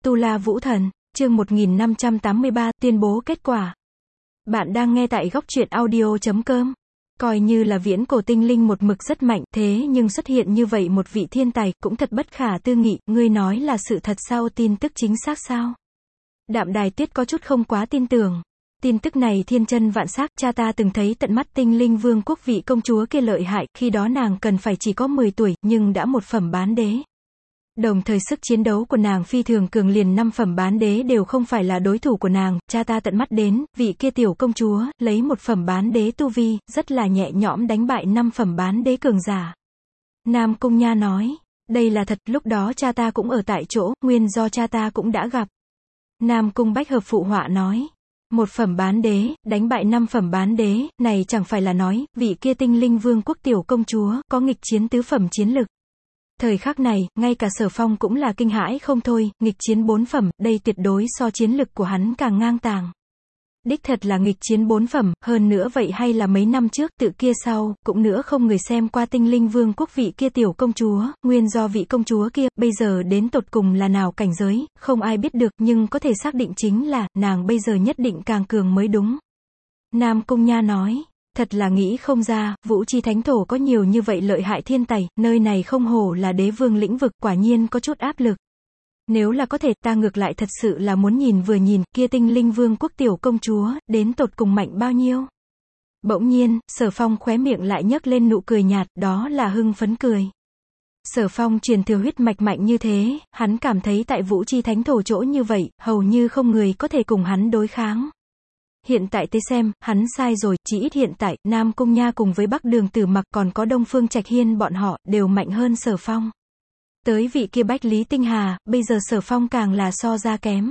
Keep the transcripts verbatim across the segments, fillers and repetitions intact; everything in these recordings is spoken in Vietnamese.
Tu La Vũ Thần, chương một nghìn năm trăm tám mươi ba, tuyên bố kết quả. Bạn đang nghe tại góc truyện audio chấm com. Coi như là viễn cổ tinh linh một mực rất mạnh, thế nhưng xuất hiện như vậy một vị thiên tài, cũng thật bất khả tư nghị, ngươi nói là sự thật sao, tin tức chính xác sao? Đạm Đài Tuyết có chút không quá tin tưởng. Tin tức này thiên chân vạn xác, cha ta từng thấy tận mắt tinh linh vương quốc vị công chúa kia lợi hại, khi đó nàng cần phải chỉ có mười tuổi, nhưng đã một phẩm bán đế. Đồng thời sức chiến đấu của nàng phi thường cường, liền năm phẩm bán đế đều không phải là đối thủ của nàng, cha ta tận mắt đến, vị kia tiểu công chúa, lấy một phẩm bán đế tu vi, rất là nhẹ nhõm đánh bại năm phẩm bán đế cường giả. Nam Cung Nha nói, đây là thật, lúc đó cha ta cũng ở tại chỗ, nguyên do cha ta cũng đã gặp. Nam Cung Bách Hợp phụ họa nói, một phẩm bán đế, đánh bại năm phẩm bán đế, này chẳng phải là nói, vị kia tinh linh vương quốc tiểu công chúa, có nghịch chiến tứ phẩm chiến lực. Thời khắc này, ngay cả Sở Phong cũng là kinh hãi không thôi, nghịch chiến bốn phẩm, đây tuyệt đối so chiến lực của hắn càng ngang tàng. Đích thật là nghịch chiến bốn phẩm, hơn nữa vậy hay là mấy năm trước, tự kia sau, cũng nữa không người xem qua tinh linh vương quốc vị kia tiểu công chúa, nguyên do vị công chúa kia, bây giờ đến tột cùng là nào cảnh giới, không ai biết được, nhưng có thể xác định chính là, nàng bây giờ nhất định càng cường mới đúng. Nam Cung Nha nói, thật là nghĩ không ra, Vũ Chi Thánh Thổ có nhiều như vậy lợi hại thiên tài, nơi này không hổ là đế vương lĩnh vực, quả nhiên có chút áp lực. Nếu là có thể, ta ngược lại thật sự là muốn nhìn vừa nhìn, kia tinh linh vương quốc tiểu công chúa, đến tột cùng mạnh bao nhiêu. Bỗng nhiên, Sở Phong khóe miệng lại nhấc lên nụ cười nhạt, đó là hưng phấn cười. Sở Phong truyền thừa huyết mạch mạnh như thế, hắn cảm thấy tại Vũ Chi Thánh Thổ chỗ như vậy, hầu như không người có thể cùng hắn đối kháng. Hiện tại tới xem, hắn sai rồi, chỉ ít hiện tại, Nam Cung Nha cùng với Bắc Đường Tử Mặc còn có Đông Phương Trạch Hiên bọn họ, đều mạnh hơn Sở Phong. Tới vị kia Bách Lý Tinh Hà, bây giờ Sở Phong càng là so ra kém.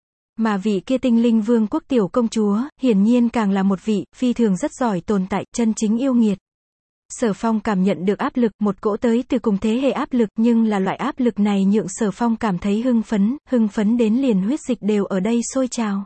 Mà vị kia tinh linh vương quốc tiểu công chúa, hiển nhiên càng là một vị, phi thường rất giỏi tồn tại, chân chính yêu nghiệt. Sở Phong cảm nhận được áp lực, một cỗ tới từ cùng thế hệ áp lực, nhưng là loại áp lực này nhượng Sở Phong cảm thấy hưng phấn, hưng phấn đến liền huyết dịch đều ở đây sôi trào.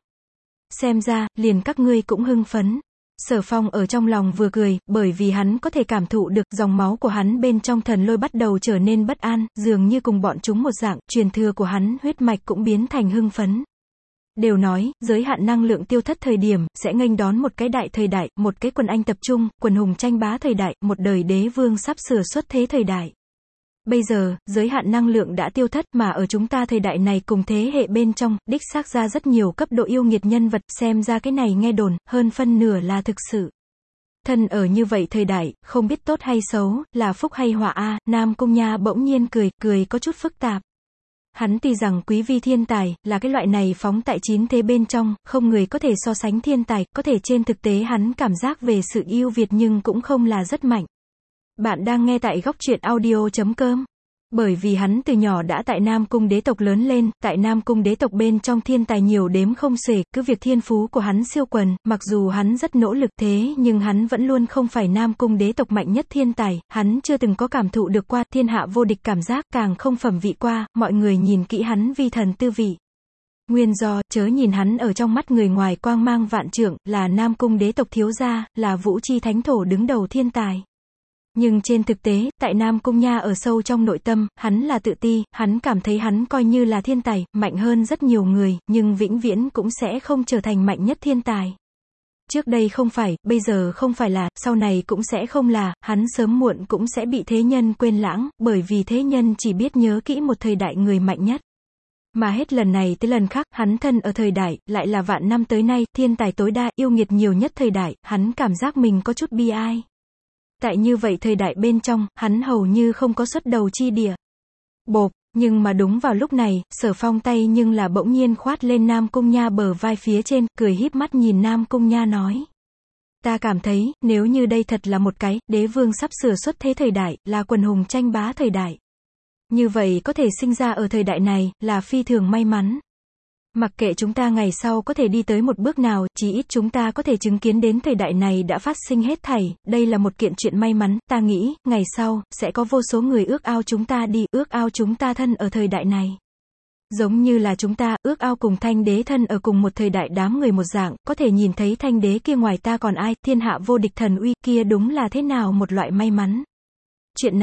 Xem ra, liền các ngươi cũng hưng phấn. Sở Phong ở trong lòng vừa cười, bởi vì hắn có thể cảm thụ được dòng máu của hắn bên trong thần lôi bắt đầu trở nên bất an, dường như cùng bọn chúng một dạng, truyền thừa của hắn huyết mạch cũng biến thành hưng phấn. Đều nói, giới hạn năng lượng tiêu thất thời điểm, sẽ nghênh đón một cái đại thời đại, một cái quần anh tập trung, quần hùng tranh bá thời đại, một đời đế vương sắp sửa xuất thế thời đại. Bây giờ, giới hạn năng lượng đã tiêu thất, mà ở chúng ta thời đại này cùng thế hệ bên trong, đích xác ra rất nhiều cấp độ yêu nghiệt nhân vật, xem ra cái này nghe đồn, hơn phân nửa là thực sự. Thân ở như vậy thời đại, không biết tốt hay xấu, là phúc hay họa a. Nam Cung Nha bỗng nhiên cười, cười có chút phức tạp. Hắn tuy rằng quý vi thiên tài, là cái loại này phóng tại chín thế bên trong, không người có thể so sánh thiên tài, có thể trên thực tế hắn cảm giác về sự yêu Việt nhưng cũng không là rất mạnh. Bạn đang nghe tại góc truyện audio chấm com. Bởi vì hắn từ nhỏ đã tại Nam Cung đế tộc lớn lên, tại Nam Cung đế tộc bên trong thiên tài nhiều đếm không xuể, cứ việc thiên phú của hắn siêu quần, mặc dù hắn rất nỗ lực thế nhưng hắn vẫn luôn không phải Nam Cung đế tộc mạnh nhất thiên tài, hắn chưa từng có cảm thụ được qua thiên hạ vô địch cảm giác, càng không phẩm vị qua, mọi người nhìn kỹ hắn vi thần tư vị. Nguyên do, chớ nhìn hắn ở trong mắt người ngoài quang mang vạn trượng, là Nam Cung đế tộc thiếu gia, là Vũ Chi Thánh Thổ đứng đầu thiên tài. Nhưng trên thực tế, tại Nam Cung Nha ở sâu trong nội tâm, hắn là tự ti, hắn cảm thấy hắn coi như là thiên tài, mạnh hơn rất nhiều người, nhưng vĩnh viễn cũng sẽ không trở thành mạnh nhất thiên tài. Trước đây không phải, bây giờ không phải là, sau này cũng sẽ không là, hắn sớm muộn cũng sẽ bị thế nhân quên lãng, bởi vì thế nhân chỉ biết nhớ kỹ một thời đại người mạnh nhất. Mà hết lần này tới lần khác, hắn thân ở thời đại, lại là vạn năm tới nay, thiên tài tối đa, yêu nghiệt nhiều nhất thời đại, hắn cảm giác mình có chút bi ai. Tại như vậy thời đại bên trong, hắn hầu như không có xuất đầu chi địa. Bộp, nhưng mà đúng vào lúc này, Sở Phong tay nhưng là bỗng nhiên khoát lên Nam Cung Nha bờ vai phía trên, cười híp mắt nhìn Nam Cung Nha nói. Ta cảm thấy, nếu như đây thật là một cái, đế vương sắp sửa xuất thế thời đại, là quần hùng tranh bá thời đại. Như vậy có thể sinh ra ở thời đại này, là phi thường may mắn. Mặc kệ chúng ta ngày sau có thể đi tới một bước nào, chí ít chúng ta có thể chứng kiến đến thời đại này đã phát sinh hết thảy, đây là một kiện chuyện may mắn, ta nghĩ, ngày sau, sẽ có vô số người ước ao chúng ta đi, ước ao chúng ta thân ở thời đại này. Giống như là chúng ta, ước ao cùng Thanh đế thân ở cùng một thời đại đám người một dạng, có thể nhìn thấy Thanh đế kia ngoài ta còn ai, thiên hạ vô địch thần uy, kia đúng là thế nào một loại may mắn. Chuyện này,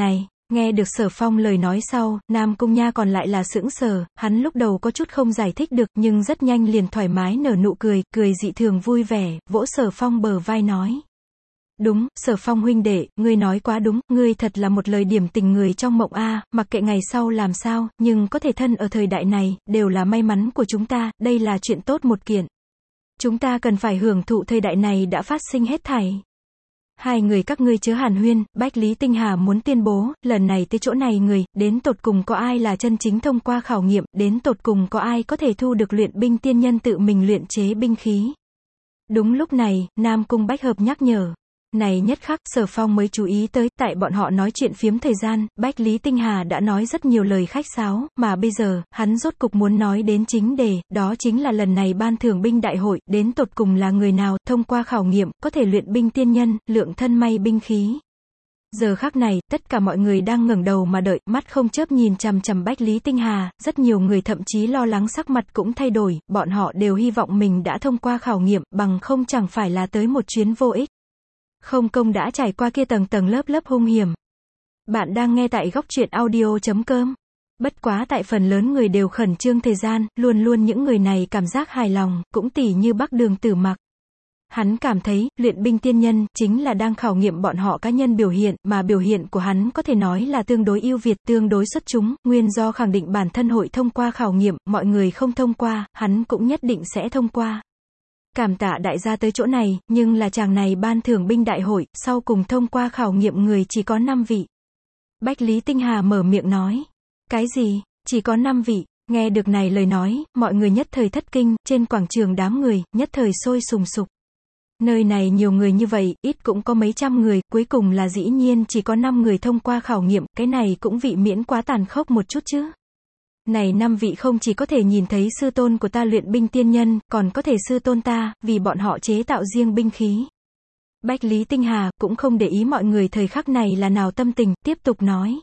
Nghe được Sở Phong lời nói sau, Nam Cung Nha còn lại là sững sờ, hắn lúc đầu có chút không giải thích được, nhưng rất nhanh liền thoải mái nở nụ cười, cười dị thường vui vẻ, vỗ Sở Phong bờ vai nói. Đúng, Sở Phong huynh đệ, ngươi nói quá đúng, ngươi thật là một lời điểm tình người trong mộng a, mặc kệ ngày sau làm sao, nhưng có thể thân ở thời đại này, đều là may mắn của chúng ta, đây là chuyện tốt một kiện. Chúng ta cần phải hưởng thụ thời đại này đã phát sinh hết thảy. Hai người các ngươi chớ hàn huyên, Bách Lý Tinh Hà muốn tuyên bố, lần này tới chỗ này người, đến tột cùng có ai là chân chính thông qua khảo nghiệm, đến tột cùng có ai có thể thu được luyện binh tiên nhân tự mình luyện chế binh khí. Đúng lúc này, Nam Cung Bách Hợp nhắc nhở. Này nhất khắc, Sở Phong mới chú ý tới, tại bọn họ nói chuyện phiếm thời gian, Bách Lý Tinh Hà đã nói rất nhiều lời khách sáo, mà bây giờ, hắn rốt cục muốn nói đến chính đề, đó chính là lần này ban thưởng binh đại hội, đến tột cùng là người nào, thông qua khảo nghiệm, có thể luyện binh tiên nhân, lượng thân may binh khí. Giờ khắc này, tất cả mọi người đang ngẩng đầu mà đợi, mắt không chớp nhìn chằm chằm Bách Lý Tinh Hà, rất nhiều người thậm chí lo lắng sắc mặt cũng thay đổi, bọn họ đều hy vọng mình đã thông qua khảo nghiệm, bằng không chẳng phải là tới một chuyến vô ích. Không công đã trải qua kia tầng tầng lớp lớp hung hiểm. Bạn đang nghe tại góc truyện audio chấm com. Bất quá tại phần lớn người đều khẩn trương thời gian, luôn luôn những người này cảm giác hài lòng, cũng tỉ như Bắc Đường Tử Mặc. Hắn cảm thấy, luyện binh tiên nhân, chính là đang khảo nghiệm bọn họ cá nhân biểu hiện, mà biểu hiện của hắn có thể nói là tương đối ưu việt, tương đối xuất chúng, nguyên do khẳng định bản thân hội thông qua khảo nghiệm, mọi người không thông qua, hắn cũng nhất định sẽ thông qua. Cảm tạ đại gia tới chỗ này, nhưng là chàng này ban thưởng binh đại hội, sau cùng thông qua khảo nghiệm người chỉ có năm vị. Bách Lý Tinh Hà mở miệng nói. Cái gì? Chỉ có năm vị? Nghe được này lời nói, mọi người nhất thời thất kinh, trên quảng trường đám người, nhất thời sôi sùng sục. Nơi này nhiều người như vậy, ít cũng có mấy trăm người, cuối cùng là dĩ nhiên chỉ có năm người thông qua khảo nghiệm, cái này cũng vị miễn quá tàn khốc một chút chứ. Này năm vị không chỉ có thể nhìn thấy sư tôn của ta luyện binh tiên nhân, còn có thể sư tôn ta, vì bọn họ chế tạo riêng binh khí. Bách Lý Tinh Hà cũng không để ý mọi người thời khắc này là nào tâm tình, tiếp tục nói.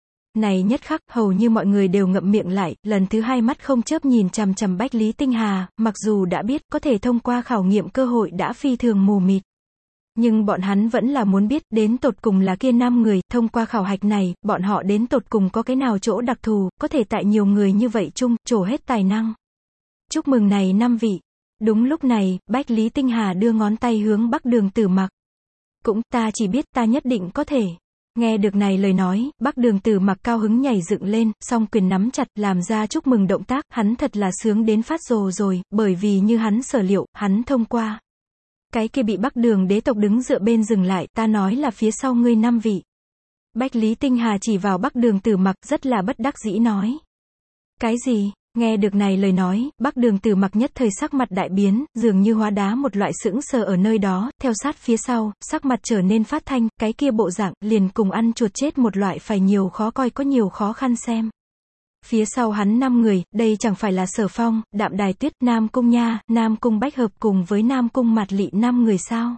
Này nhất khắc, hầu như mọi người đều ngậm miệng lại, lần thứ hai mắt không chớp nhìn chằm chằm Bách Lý Tinh Hà, mặc dù đã biết có thể thông qua khảo nghiệm cơ hội đã phi thường mù mịt. Nhưng bọn hắn vẫn là muốn biết, đến tột cùng là kia năm người, thông qua khảo hạch này, bọn họ đến tột cùng có cái nào chỗ đặc thù, có thể tại nhiều người như vậy chung, trổ hết tài năng. Chúc mừng này năm vị. Đúng lúc này, Bách Lý Tinh Hà đưa ngón tay hướng Bắc Đường Tử Mặc. Cũng, ta chỉ biết ta nhất định có thể. Nghe được này lời nói, Bắc Đường Tử Mặc cao hứng nhảy dựng lên, song quyền nắm chặt, làm ra chúc mừng động tác, hắn thật là sướng đến phát rồ rồi, bởi vì như hắn sở liệu, hắn thông qua. Cái kia bị Bắc Đường đế tộc đứng dựa bên dừng lại, ta nói là phía sau ngươi năm vị. Bách Lý Tinh Hà chỉ vào Bắc Đường Tử Mặc, rất là bất đắc dĩ nói. Cái gì? Nghe được này lời nói, Bắc Đường Tử Mặc nhất thời sắc mặt đại biến, dường như hóa đá một loại sững sờ ở nơi đó, theo sát phía sau, sắc mặt trở nên phát thanh, cái kia bộ dạng, liền cùng ăn chuột chết một loại phải nhiều khó coi có nhiều khó khăn xem. Phía sau hắn năm người, đây chẳng phải là Sở Phong, Đạm Đài Tuyết, Nam Cung Nha, Nam Cung Bách Hợp cùng với Nam Cung Mạt Lị năm người sao?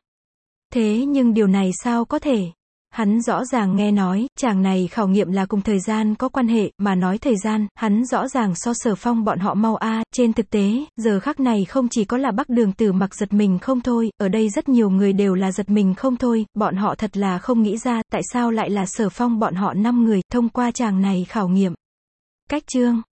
Thế nhưng điều này sao có thể? Hắn rõ ràng nghe nói, chàng này khảo nghiệm là cùng thời gian có quan hệ, mà nói thời gian, hắn rõ ràng so Sở Phong bọn họ mau a, trên thực tế, giờ khắc này không chỉ có là Bắc Đường Tử Mặc giật mình không thôi, ở đây rất nhiều người đều là giật mình không thôi, bọn họ thật là không nghĩ ra, tại sao lại là Sở Phong bọn họ năm người, thông qua chàng này khảo nghiệm. Cách chương